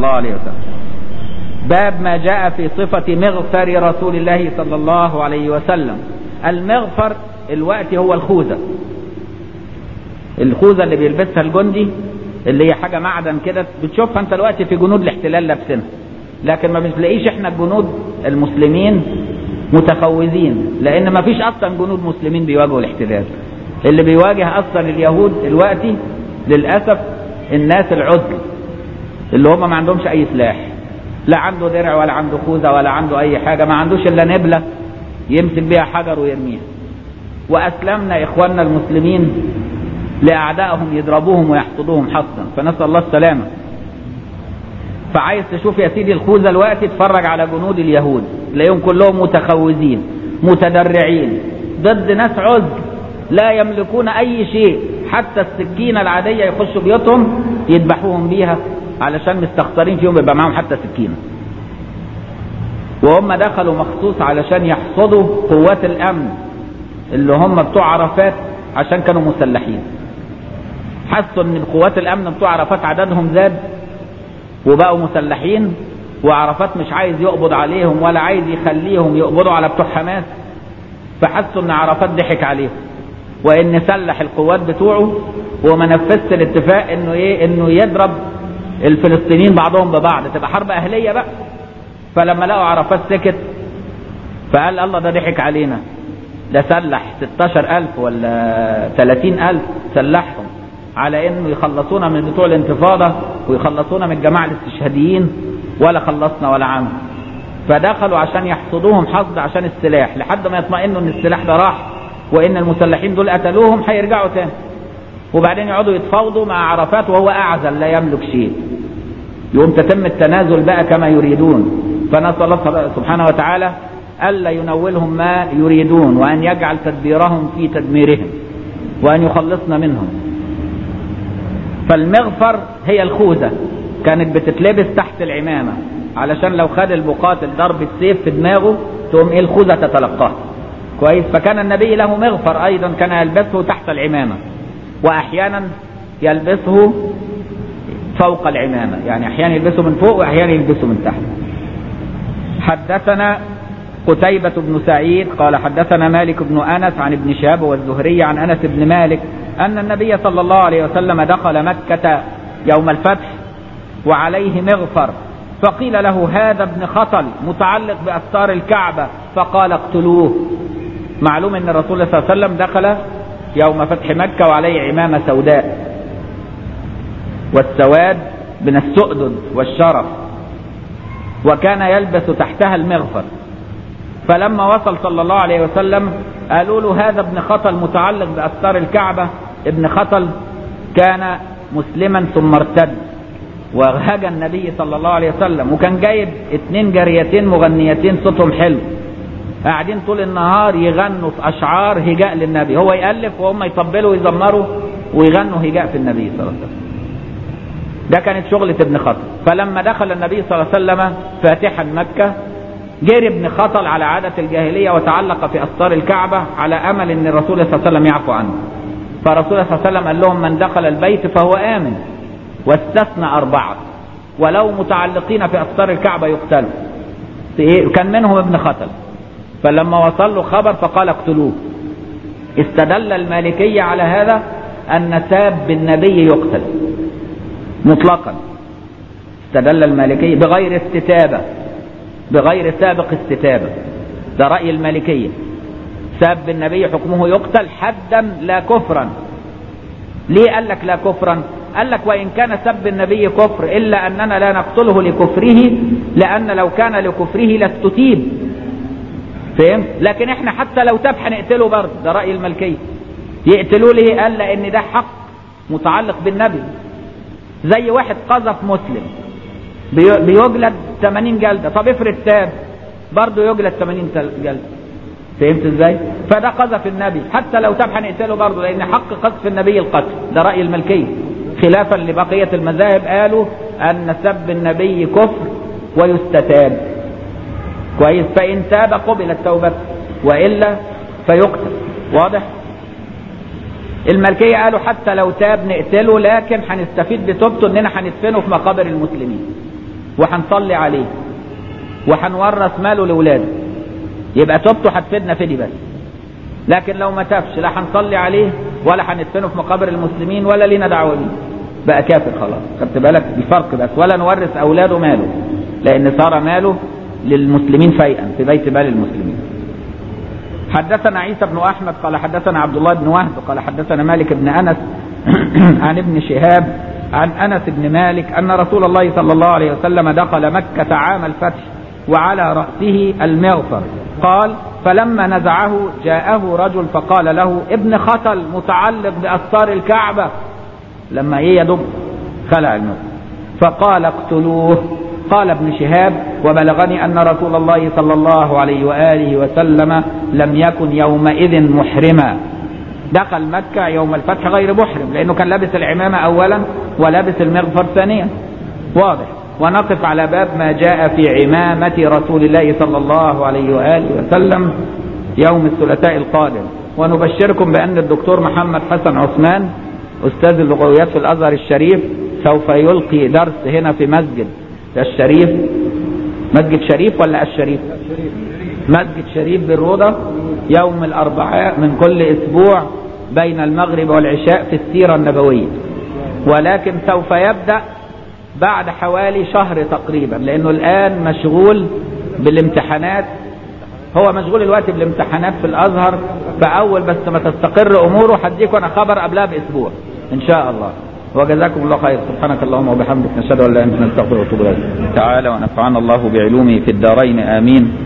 الله عليه وسلم. باب ما جاء في صفة مغفر رسول الله صلى الله عليه وسلم. المغفر الوقت هو الخوذة اللي بيلبسها الجندي، اللي هي حاجة معدن كده بتشوفها انت الوقت في جنود الاحتلال لابسينها، لكن ما بنلاقيش احنا الجنود المسلمين متخوذين، لان ما فيش اصلا جنود مسلمين بيواجهوا الاحتلال. اللي بيواجه اصلا اليهود دلوقتي للاسف الناس العزل اللي هم ما عندهمش اي سلاح، لا عنده درع ولا عنده خوذة ولا عنده اي حاجة، ما عندوش الا نبلة يمسك بيها حجر ويرميها. واسلمنا اخواننا المسلمين لاعدائهم يضربوهم ويحصدوهم حصدا، فنسأل الله السلامة. فعايز تشوف يا سيدي الخوذة الوقت، اتفرج على جنود اليهود تلاقيهم كلهم متخوذين متدرعين ضد ناس عزل لا يملكون اي شيء، حتى السكينة العادية يخشوا بيوتهم يذبحوهم بيها علشان مستخسرين فيهم يبقى معهم حتى سكينة. وهم دخلوا مخصوص علشان يحصدوا قوات الامن اللي هم بتوع عرفات، عشان كانوا مسلحين. حسوا ان قوات الامن بتوع عرفات عددهم زاد وبقوا مسلحين، وعرفات مش عايز يقبض عليهم ولا عايز يخليهم يقبضوا على بتوع حماس، فحسوا ان عرفات ضحك عليهم وان سلح القوات بتوعه وما نفذش الاتفاق انه انه يضرب الفلسطينيين بعضهم ببعض، تبقى حرب اهلية بقى. فلما لقوا عرفات سكت فقال الله ده ضحك علينا، ده سلح 16,000 ولا 30,000 سلحهم على انه يخلصونا من بتوع الانتفاضة ويخلصونا من الجماعة الاستشهاديين، ولا خلصنا ولا عمل. فدخلوا عشان يحصدوهم حصد عشان السلاح، لحد ما يطمئنوا ان السلاح ده راح وان المسلحين دول قتلوهم هيرجعوا تاني، وبعدين يقعدوا يتفاوضوا مع عرفات وهو اعزل لا يملك شيء، يقوم تتم التنازل بقى كما يريدون. فنسأل الله سبحانه وتعالى ألا ينولهم ما يريدون، وأن يجعل تدبيرهم في تدميرهم، وأن يخلصنا منهم. فالمغفر هي الخوذة، كانت بتتلبس تحت العمامة علشان لو خد المقاتل ضرب السيف في دماغه تقوم الخوذة تتلقاه كويس. فكان النبي له مغفر أيضا كان يلبسه تحت العمامة، وأحيانا يلبسه فوق العمامة، يعني أحيانا يلبسه من فوق وأحيانا يلبسه من تحت. حدثنا قتيبة بن سعيد قال حدثنا مالك بن أنس عن ابن شهاب والزهري عن أنس بن مالك أن النبي صلى الله عليه وسلم دخل مكة يوم الفتح وعليه مغفر، فقيل له هذا ابن خطل متعلق بأستار الكعبة، فقال اقتلوه. معلوم أن الرسول صلى الله عليه وسلم دخل يوم فتح مكة وعليه عمامة سوداء، والسواد من السؤدد والشرف، وكان يلبس تحتها المغفر. فلما وصل صلى الله عليه وسلم قالوا له هذا ابن خطل متعلق بأستار الكعبة. ابن خطل كان مسلما ثم ارتد وهجى النبي صلى الله عليه وسلم، وكان جايب 2 جاريتين مغنيتين صوتهم حلو قاعدين طول النهار يغنوا في أشعار هجاء للنبي، هو يألف وهم يطبلوا ويزمروا ويغنوا هجاء في النبي صلى الله عليه وسلم. ده كانت شغلة ابن خطل. فلما دخل النبي صلى الله عليه وسلم فاتحا مكة جري ابن خطل على عادة الجاهلية وتعلق في أستار الكعبة على أمل أن الرسول صلى الله عليه وسلم يعفو عنه. فالرسول صلى الله عليه وسلم قال لهم من دخل البيت فهو آمن، واستثنى 4 ولو متعلقين في أستار الكعبة يقتلوا، كان منهم ابن خطل. فلما وصل له خبر فقال اقتلوه. استدل المالكية على هذا أن ساب النبي يقتل مطلقا، استدل المالكية بغير استتابة، بغير سابق استتابة، ده رأي المالكية. ساب النبي حكمه يقتل حدا لا كفرا. ليه قال لك لا كفرا؟ قال لك وإن كان سب النبي كفر إلا أننا لا نقتله لكفره، لأن لو كان لكفره لاستتيب، فهمت؟ لكن احنا حتى لو تاب هنقتله برضه، ده رأي المالكية. يقتلوا ليه؟ قال لأن ده حق متعلق بالنبي. زي واحد قذف مسلم بيجلد 80 جلدة، طب افرض تاب برضه يجلد 80 جلدة، فهمت ازاي؟ فده قذف النبي حتى لو تاب هنقتله برضه، لأن حق قذف النبي القتل، ده رأي المالكية. خلافا لبقية المذاهب قالوا أن سب النبي كفر ويستتاب كويس، فإن تاب قبلت توبته وإلا فيقتل. واضح؟ المالكية قالوا حتى لو تاب نقتله، لكن هنستفيد بتوبته اننا هندفنه في مقابر المسلمين، وهنصلي عليه وهنورث ماله لاولاده، يبقى توبته هتفيدنا فدي بس. لكن لو ما تابش لا هنصلي عليه ولا هندفنه في مقابر المسلمين ولا لينا دعوه بيه، بقى كافر خلاص. خدت بالك الفرق بس. ولا نورث اولاده ماله، لان صار ماله للمسلمين فيئا في بيت مال المسلمين. حدثنا عيسى بن احمد قال حدثنا عبد الله بن وهب قال حدثنا مالك بن انس عن ابن شهاب عن انس بن مالك ان رسول الله صلى الله عليه وسلم دخل مكة عام الفتح وعلى رأسه المغفر. قال فلما نزعه جاءه رجل فقال له ابن خطل متعلق بأستار الكعبة، لما يدب خلع المغفر فقال اقتلوه. قال ابن شهاب وبلغني أن رسول الله صلى الله عليه وآله وسلم لم يكن يومئذ محرما، دخل مكة يوم الفتح غير محرم لأنه كان لابس العمامة أولا ولابس المغفر ثانيا. واضح. ونقف على باب ما جاء في عمامة رسول الله صلى الله عليه وآله وسلم يوم الثلاثاء القادم. ونبشركم بأن الدكتور محمد حسن عثمان أستاذ اللغويات في الأزهر الشريف سوف يلقي درس هنا في مسجد الشريف. مسجد شريف ولا الشريف؟ مسجد شريف بالروضة يوم الأربعاء من كل أسبوع بين المغرب والعشاء في السيرة النبوية، ولكن سوف يبدأ بعد حوالي شهر تقريبا، لأنه الآن مشغول بالامتحانات. هو مشغول الوقت بالامتحانات في الأزهر، فأول بس ما تستقر أموره هديكم أنا خبر قبلها بأسبوع إن شاء الله. وجزاكم الله خير. سبحانك اللهم وبحمدك نشهد أن لا إله إلا أنت نستغفرك ونتوب إليك. تعالى ونفعنا الله بعلومه في الدارين آمين.